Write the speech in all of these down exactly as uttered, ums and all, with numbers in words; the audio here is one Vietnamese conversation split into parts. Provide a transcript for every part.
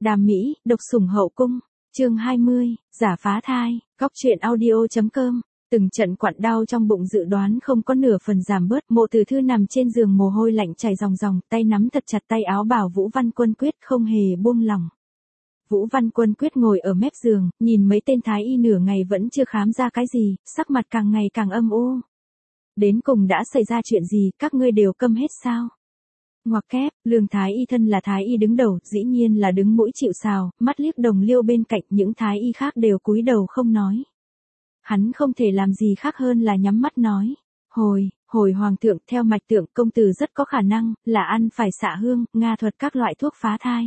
Đàm Mỹ, độc sủng hậu cung, chương hai mươi, giả phá thai, góc truyện audio.com. Từng trận quặn đau trong bụng dự đoán không có nửa phần giảm bớt, Mộ Tử Thư nằm trên giường mồ hôi lạnh chảy ròng ròng, tay nắm thật chặt tay áo bảo Vũ Văn Quân Quyết không hề buông lỏng. Vũ Văn Quân Quyết ngồi ở mép giường, nhìn mấy tên thái y nửa ngày vẫn chưa khám ra cái gì, sắc mặt càng ngày càng âm u. Đến cùng đã xảy ra chuyện gì, các ngươi đều câm hết sao? Ngoặc kép, Lương thái y thân là thái y đứng đầu, dĩ nhiên là đứng mũi chịu sào, mắt liếc đồng liêu bên cạnh, những thái y khác đều cúi đầu không nói. Hắn không thể làm gì khác hơn là nhắm mắt nói. Hồi, hồi hoàng thượng, theo mạch tượng công tử rất có khả năng, là ăn phải xạ hương, nga thuật các loại thuốc phá thai.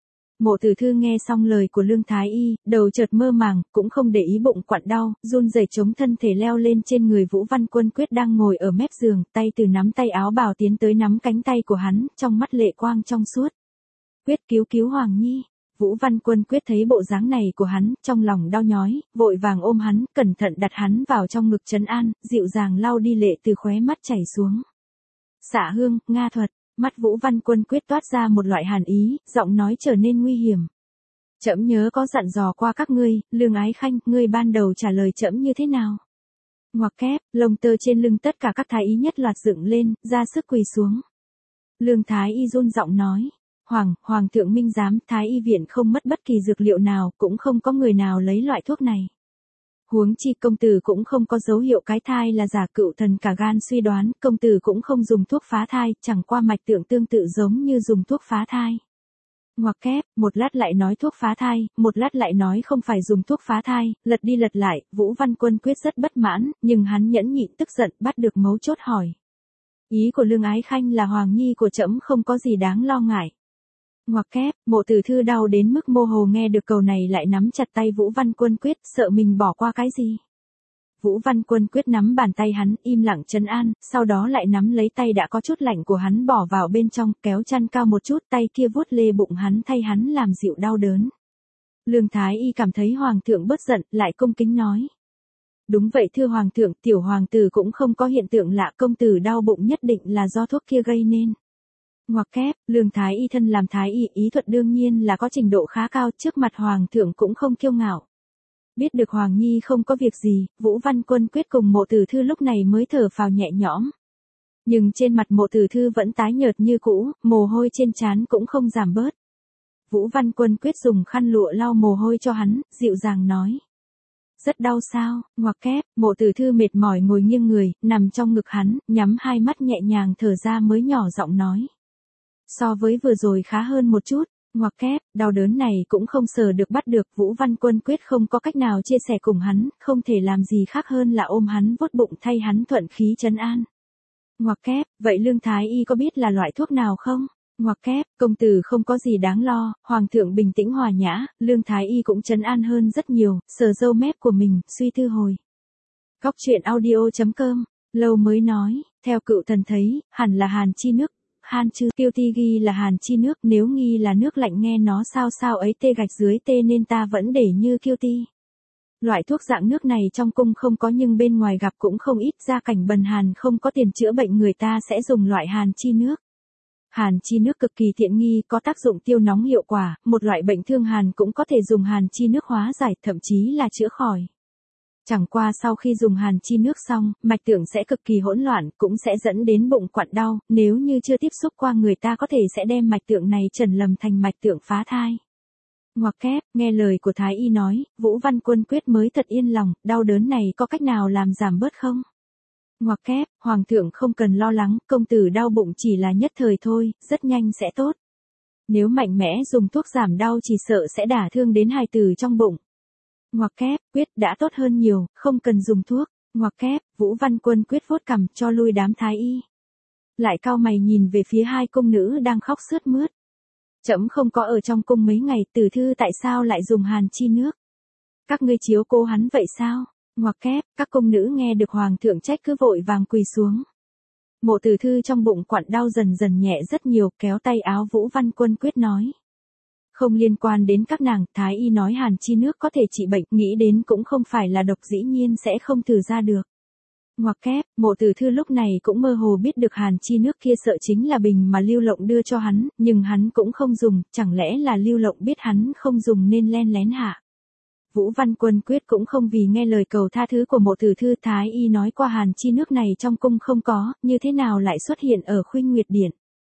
Mộ Tử Thư nghe xong lời của Lương thái y, đầu chợt mơ màng, cũng không để ý bụng quặn đau, run rẩy chống thân thể leo lên trên người Vũ Văn Quân Quyết đang ngồi ở mép giường, tay từ nắm tay áo bào tiến tới nắm cánh tay của hắn, trong mắt lệ quang trong suốt. Quyết cứu cứu Hoàng Nhi. Vũ Văn Quân Quyết thấy bộ dáng này của hắn, trong lòng đau nhói, vội vàng ôm hắn, cẩn thận đặt hắn vào trong ngực trấn an, dịu dàng lau đi lệ từ khóe mắt chảy xuống. Xạ hương, nga thuật. Mắt Vũ Văn Quân Quyết toát ra một loại hàn ý, giọng nói trở nên nguy hiểm. Trẫm nhớ có dặn dò qua các ngươi, Lương Ái Khanh, ngươi ban đầu trả lời trẫm như thế nào? Ngoặc kép, lông tơ trên lưng tất cả các thái y nhất loạt dựng lên, ra sức quỳ xuống. Lương thái y run giọng nói, Hoàng, Hoàng thượng minh giám, thái y viện không mất bất kỳ dược liệu nào, cũng không có người nào lấy loại thuốc này. Huống chi công tử cũng không có dấu hiệu cái thai là giả, cựu thần cả gan suy đoán, công tử cũng không dùng thuốc phá thai, chẳng qua mạch tượng tương tự giống như dùng thuốc phá thai. Ngoặc kép, một lát lại nói thuốc phá thai, một lát lại nói không phải dùng thuốc phá thai, lật đi lật lại, Vũ Văn Quân Quyết rất bất mãn, nhưng hắn nhẫn nhịn tức giận, bắt được mấu chốt hỏi. Ý của Lương Ái Khanh là Hoàng Nhi của trẫm không có gì đáng lo ngại. Ngoặc kép, Mộ Tử Thư đau đến mức mơ hồ nghe được câu này lại nắm chặt tay Vũ Văn Quân Quyết, sợ mình bỏ qua cái gì. Vũ Văn Quân Quyết nắm bàn tay hắn, im lặng trấn an, sau đó lại nắm lấy tay đã có chút lạnh của hắn bỏ vào bên trong, kéo chăn cao một chút, tay kia vuốt lê bụng hắn thay hắn làm dịu đau đớn. Lương thái y cảm thấy hoàng thượng bớt giận, lại cung kính nói. Đúng vậy thưa hoàng thượng, tiểu hoàng tử cũng không có hiện tượng lạ, công tử đau bụng nhất định là do thuốc kia gây nên. Ngoặc kép, Lương thái y thân làm thái y, ý thuật đương nhiên là có trình độ khá cao, trước mặt hoàng thượng cũng không kiêu ngạo. Biết được Hoàng Nhi không có việc gì, Vũ Văn Quân Quyết cùng Mộ Tử Thư lúc này mới thở phào nhẹ nhõm. Nhưng trên mặt Mộ Tử Thư vẫn tái nhợt như cũ, mồ hôi trên trán cũng không giảm bớt. Vũ Văn Quân Quyết dùng khăn lụa lau mồ hôi cho hắn, dịu dàng nói. Rất đau sao? Ngoặc kép, Mộ Tử Thư mệt mỏi ngồi nghiêng người, nằm trong ngực hắn, nhắm hai mắt nhẹ nhàng thở ra mới nhỏ giọng nói. So với vừa rồi khá hơn một chút. Ngoặc kép, đau đớn này cũng không sờ được bắt được, Vũ Văn Quân Quyết không có cách nào chia sẻ cùng hắn, không thể làm gì khác hơn là ôm hắn vuốt bụng thay hắn thuận khí trấn an. Ngoặc kép, vậy Lương thái y có biết là loại thuốc nào không? Ngoặc kép, công tử không có gì đáng lo, hoàng thượng bình tĩnh hòa nhã, Lương thái y cũng trấn an hơn rất nhiều, sờ râu mép của mình, suy tư hồi. Góc truyện audio.com, lâu mới nói, theo cựu thần thấy, hẳn là hàn chi nước. Han chứ, tiêu ti ghi là hàn chi nước, nếu nghi là nước lạnh nghe nó sao sao ấy tê gạch dưới tê nên ta vẫn để như kiêu ti. Loại thuốc dạng nước này trong cung không có nhưng bên ngoài gặp cũng không ít, gia cảnh bần hàn không có tiền chữa bệnh người ta sẽ dùng loại hàn chi nước. Hàn chi nước cực kỳ tiện nghi, có tác dụng tiêu nóng hiệu quả, một loại bệnh thương hàn cũng có thể dùng hàn chi nước hóa giải, thậm chí là chữa khỏi. Chẳng qua sau khi dùng hàn chi nước xong, mạch tượng sẽ cực kỳ hỗn loạn, cũng sẽ dẫn đến bụng quặn đau, nếu như chưa tiếp xúc qua người ta có thể sẽ đem mạch tượng này chẩn lầm thành mạch tượng phá thai. Ngoặc kép, nghe lời của thái y nói, Vũ Văn Quân Quyết mới thật yên lòng, đau đớn này có cách nào làm giảm bớt không? Ngoặc kép, hoàng thượng không cần lo lắng, công tử đau bụng chỉ là nhất thời thôi, rất nhanh sẽ tốt. Nếu mạnh mẽ dùng thuốc giảm đau chỉ sợ sẽ đả thương đến hài tử trong bụng. Ngoặc kép, Quyết đã tốt hơn nhiều, không cần dùng thuốc. Ngoặc kép, Vũ Văn Quân Quyết vuốt cằm cho lui đám thái y. Lại cau mày nhìn về phía hai cung nữ đang khóc sướt mướt. Trẫm không có ở trong cung mấy ngày, Tử Thư tại sao lại dùng hàn chi nước? Các ngươi chiếu cố hắn vậy sao? Ngoặc kép, các cung nữ nghe được hoàng thượng trách cứ vội vàng quỳ xuống. Mộ Tử Thư trong bụng quặn đau dần dần nhẹ rất nhiều, kéo tay áo Vũ Văn Quân Quyết nói. Không liên quan đến các nàng, thái y nói hàn chi nước có thể trị bệnh, nghĩ đến cũng không phải là độc, dĩ nhiên sẽ không thử ra được. Ngoặc kép, Mộ Tử Thư lúc này cũng mơ hồ biết được Hàn Chi nước kia sợ chính là bình mà Lưu Lộng đưa cho hắn, nhưng hắn cũng không dùng, chẳng lẽ là Lưu Lộng biết hắn không dùng nên len lén hạ. Vũ Văn Quân quyết cũng không vì nghe lời cầu tha thứ của Mộ Tử Thư, thái y nói qua Hàn Chi nước này trong cung không có, như thế nào lại xuất hiện ở Khuynh Nguyệt Điện.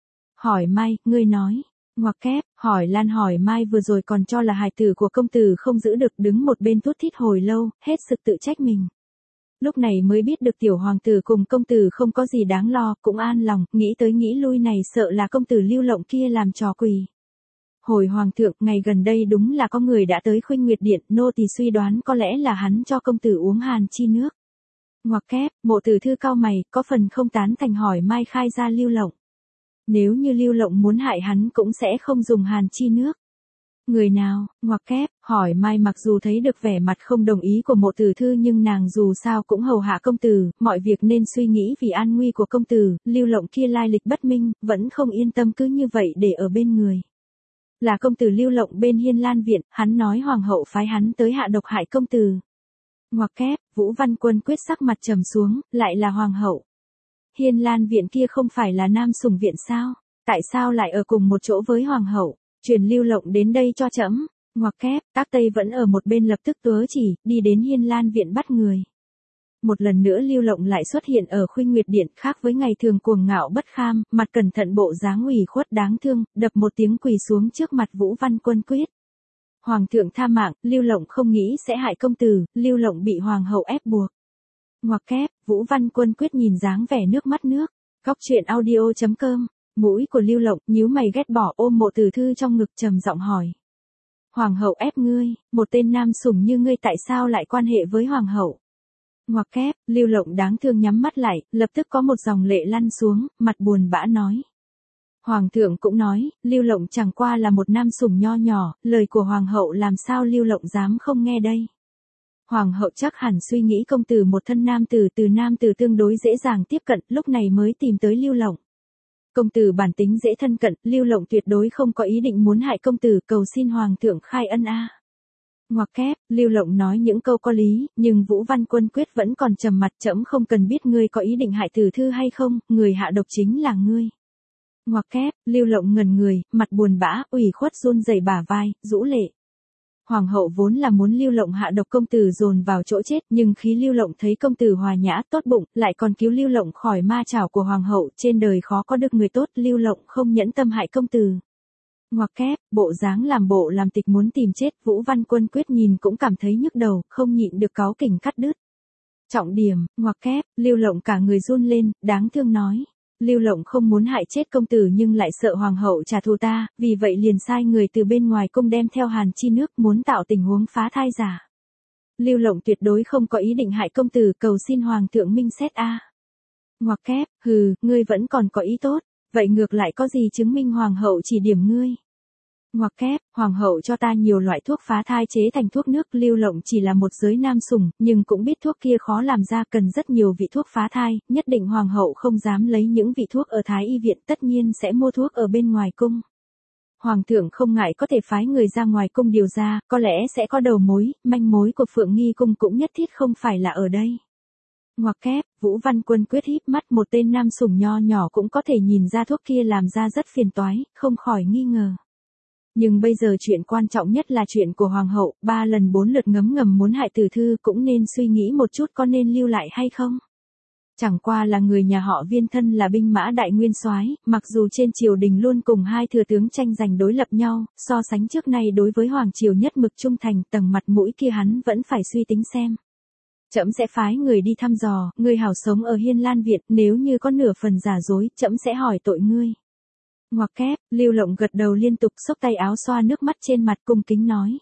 Hỏi Mai, ngươi nói. Ngoặc kép, Hỏi Lan hỏi Mai vừa rồi còn cho là hài tử của công tử không giữ được, đứng một bên thút thít hồi lâu, hết sức tự trách mình. Lúc này mới biết được tiểu hoàng tử cùng công tử không có gì đáng lo, cũng an lòng, nghĩ tới nghĩ lui này sợ là công tử Lưu Lộng kia làm trò quỷ. Hồi hoàng thượng, ngày gần đây đúng là có người đã tới Khuynh Nguyệt Điện, nô tỳ suy đoán có lẽ là hắn cho công tử uống Hàn Chi nước. Ngoặc kép, Mộ Tử Thư cau mày, có phần không tán thành hỏi Mai khai ra Lưu Lộng. Nếu như Lưu Lộng muốn hại hắn cũng sẽ không dùng Hàn Chi nước. Người nào? Ngoặc kép, Hỏi Mai mặc dù thấy được vẻ mặt không đồng ý của Mộ Tử Thư nhưng nàng dù sao cũng hầu hạ công tử, mọi việc nên suy nghĩ vì an nguy của công tử, Lưu Lộng kia lai lịch bất minh, vẫn không yên tâm cứ như vậy để ở bên người. Là công tử Lưu Lộng bên Hiên Lan viện, hắn nói hoàng hậu phái hắn tới hạ độc hại công tử. Ngoặc kép, Vũ Văn Quân quyết sắc mặt trầm xuống, lại là hoàng hậu. Hiên Lan viện kia không phải là Nam Sủng viện sao? Tại sao lại ở cùng một chỗ với hoàng hậu? Truyền Lưu Lộng đến đây cho trẫm. Ngoặc kép, Tác Tây vẫn ở một bên lập tức tuớ chỉ, đi đến Hiên Lan viện bắt người. Một lần nữa Lưu Lộng lại xuất hiện ở Khuynh Nguyệt Điện, khác với ngày thường cuồng ngạo bất kham, mặt cẩn thận bộ dáng ủy khuất đáng thương, đập một tiếng quỳ xuống trước mặt Vũ Văn Quân quyết. Hoàng thượng tha mạng, Lưu Lộng không nghĩ sẽ hại công tử, Lưu Lộng bị hoàng hậu ép buộc. Ngoặc kép, Vũ Văn Quân quyết nhìn dáng vẻ nước mắt nước. Góc truyện audio chấm com. Mũi của Lưu Lộng nhíu mày ghét bỏ, ôm Mộ Tử Thư trong ngực trầm giọng hỏi. Hoàng hậu ép ngươi, một tên nam sủng như ngươi tại sao lại quan hệ với hoàng hậu? Ngoặc kép, Lưu Lộng đáng thương nhắm mắt lại, lập tức có một dòng lệ lăn xuống, mặt buồn bã nói. Hoàng thượng cũng nói, Lưu Lộng chẳng qua là một nam sủng nho nhỏ, lời của hoàng hậu làm sao Lưu Lộng dám không nghe đây. Hoàng hậu chắc hẳn suy nghĩ công tử một thân nam tử, từ nam tử tương đối dễ dàng tiếp cận, lúc này mới tìm tới Lưu Lộng. Công tử bản tính dễ thân cận, Lưu Lộng tuyệt đối không có ý định muốn hại công tử, cầu xin hoàng thượng khai ân a. Ngoặc kép, Lưu Lộng nói những câu có lý, nhưng Vũ Văn Quân quyết vẫn còn trầm mặt, trẫm không cần biết ngươi có ý định hại Tử Thư hay không, người hạ độc chính là ngươi. Ngoặc kép, Lưu Lộng ngẩn người, mặt buồn bã, ủy khuất run rẩy bả vai, rũ lệ. Hoàng hậu vốn là muốn Lưu Lộng hạ độc công tử dồn vào chỗ chết, nhưng khi Lưu Lộng thấy công tử hòa nhã, tốt bụng, lại còn cứu Lưu Lộng khỏi ma chảo của hoàng hậu, trên đời khó có được người tốt, Lưu Lộng không nhẫn tâm hại công tử. Ngoặc kép, bộ dáng làm bộ làm tịch muốn tìm chết, Vũ Văn Quân quyết nhìn cũng cảm thấy nhức đầu, không nhịn được cáu kỉnh cắt đứt. Trọng điểm, ngoặc kép, Lưu Lộng cả người run lên, đáng thương nói. Lưu Lộng không muốn hại chết công tử nhưng lại sợ hoàng hậu trả thù ta, vì vậy liền sai người từ bên ngoài cung đem theo Hàn Chi nước, muốn tạo tình huống phá thai giả. Lưu Lộng tuyệt đối không có ý định hại công tử, cầu xin hoàng thượng minh xét a. Ngoặc kép, hừ, ngươi vẫn còn có ý tốt, vậy ngược lại có gì chứng minh hoàng hậu chỉ điểm ngươi? Ngoặc kép, hoàng hậu cho ta nhiều loại thuốc phá thai chế thành thuốc nước, Lưu Lộng chỉ là một giới nam sủng, nhưng cũng biết thuốc kia khó làm ra, cần rất nhiều vị thuốc phá thai, nhất định hoàng hậu không dám lấy những vị thuốc ở Thái y viện, tất nhiên sẽ mua thuốc ở bên ngoài cung. Hoàng thượng không ngại có thể phái người ra ngoài cung điều ra, có lẽ sẽ có đầu mối, manh mối của Phượng Nghi cung cũng nhất thiết không phải là ở đây. Ngoặc kép, Vũ Văn Quân quyết híp mắt, một tên nam sủng nho nhỏ cũng có thể nhìn ra thuốc kia làm ra rất phiền toái, không khỏi nghi ngờ. Nhưng bây giờ chuyện quan trọng nhất là chuyện của hoàng hậu, ba lần bốn lượt ngấm ngầm muốn hại Tử Thư, cũng nên suy nghĩ một chút có nên lưu lại hay không. Chẳng qua là người nhà họ Viên thân là binh mã đại nguyên soái, mặc dù trên triều đình luôn cùng hai thừa tướng tranh giành đối lập nhau, so sánh trước nay đối với hoàng triều nhất mực trung thành, tầng mặt mũi kia hắn vẫn phải suy tính xem. Trẫm sẽ phái người đi thăm dò, ngươi hảo sống ở Hiên Lan viện, nếu như có nửa phần giả dối, trẫm sẽ hỏi tội ngươi. Ngoặc kép, Lưu Lộng gật đầu liên tục, xốc tay áo xoa nước mắt trên mặt, cung kính nói.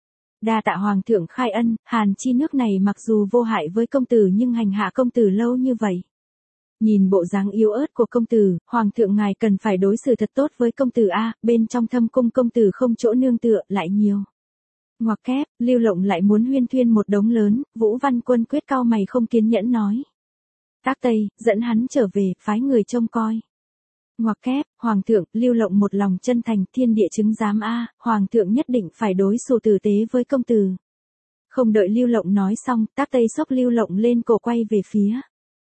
Đa tạ hoàng thượng khai ân, Hàn Chi nước này mặc dù vô hại với công tử nhưng hành hạ công tử lâu như vậy. Nhìn bộ dáng yếu ớt của công tử, hoàng thượng ngài cần phải đối xử thật tốt với công tử a, bên trong thâm cung công tử không chỗ nương tựa, lại nhiều. Ngoặc kép, Lưu Lộng lại muốn huyên thuyên một đống lớn, Vũ Văn Quân quyết cau mày không kiên nhẫn nói. Tác Tây, dẫn hắn trở về, phái người trông coi. Ngoặc kép, hoàng thượng, Lưu Lộng một lòng chân thành, thiên địa chứng giám a, hoàng thượng nhất định phải đối xử tử tế với công tử. Không đợi Lưu Lộng nói xong, Tác Tây xốc Lưu Lộng lên cổ quay về phía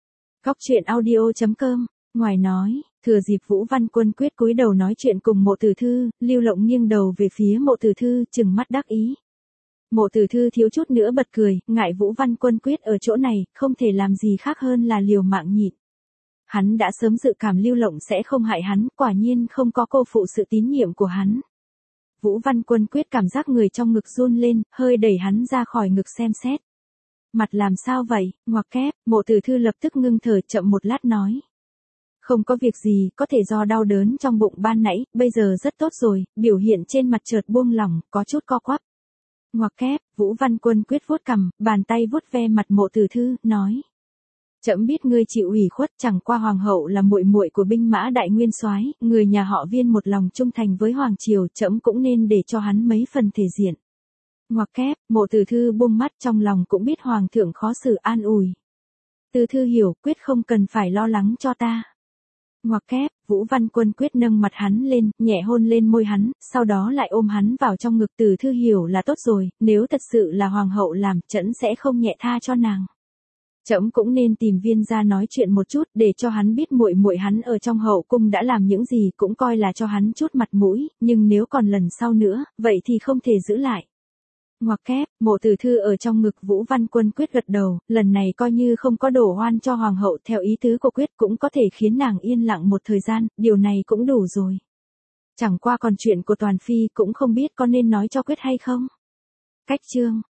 Cóc truyện audio chấm com. Ngoài nói, thừa dịp Vũ Văn Quân Quyết cúi đầu nói chuyện cùng Mộ Tử Thư, Lưu Lộng nghiêng đầu về phía Mộ Tử Thư, trừng mắt đắc ý. Mộ Tử Thư thiếu chút nữa bật cười, ngại Vũ Văn Quân Quyết ở chỗ này, không thể làm gì khác hơn là liều mạng nhịn. Hắn đã sớm dự cảm Lưu Lộng sẽ không hại hắn, quả nhiên không có cô phụ sự tín nhiệm của hắn. Vũ Văn Quân Quyết cảm giác người trong ngực run lên, hơi đẩy hắn ra khỏi ngực xem xét. Mặt làm sao vậy, ngoặc kép, Mộ Tử Thư lập tức ngưng thở chậm một lát nói. Không có việc gì, có thể do đau đớn trong bụng ban nãy, bây giờ rất tốt rồi, biểu hiện trên mặt chợt buông lỏng, có chút co quắp. Ngoặc kép, Vũ Văn Quân Quyết vuốt cằm, bàn tay vuốt ve mặt Mộ Tử Thư, nói. Trẫm biết ngươi chịu ủy khuất, chẳng qua hoàng hậu là muội muội của binh mã đại nguyên soái, người nhà họ Viên một lòng trung thành với hoàng triều, trẫm cũng nên để cho hắn mấy phần thể diện. Ngoặc kép, Mộ Tử Thư buông mắt, trong lòng cũng biết hoàng thượng khó xử, an ủi. Tử Thư hiểu, Quyết không cần phải lo lắng cho ta. Ngoặc kép, Vũ Văn Quân Quyết nâng mặt hắn lên, nhẹ hôn lên môi hắn, sau đó lại ôm hắn vào trong ngực. Tử Thư hiểu là tốt rồi, nếu thật sự là hoàng hậu làm, trẫm sẽ không nhẹ tha cho nàng. Trẫm cũng nên tìm Viên gia nói chuyện một chút, để cho hắn biết muội muội hắn ở trong hậu cung đã làm những gì, cũng coi là cho hắn chút mặt mũi, nhưng nếu còn lần sau nữa, vậy thì không thể giữ lại. Ngoặc kép, Mộ Tử Thư ở trong ngực Vũ Văn Quân Quyết gật đầu, lần này coi như không có đổ oan cho hoàng hậu, theo ý tứ của Quyết cũng có thể khiến nàng yên lặng một thời gian, điều này cũng đủ rồi. Chẳng qua còn chuyện của Toàn Phi cũng không biết có nên nói cho Quyết hay không. Cách chương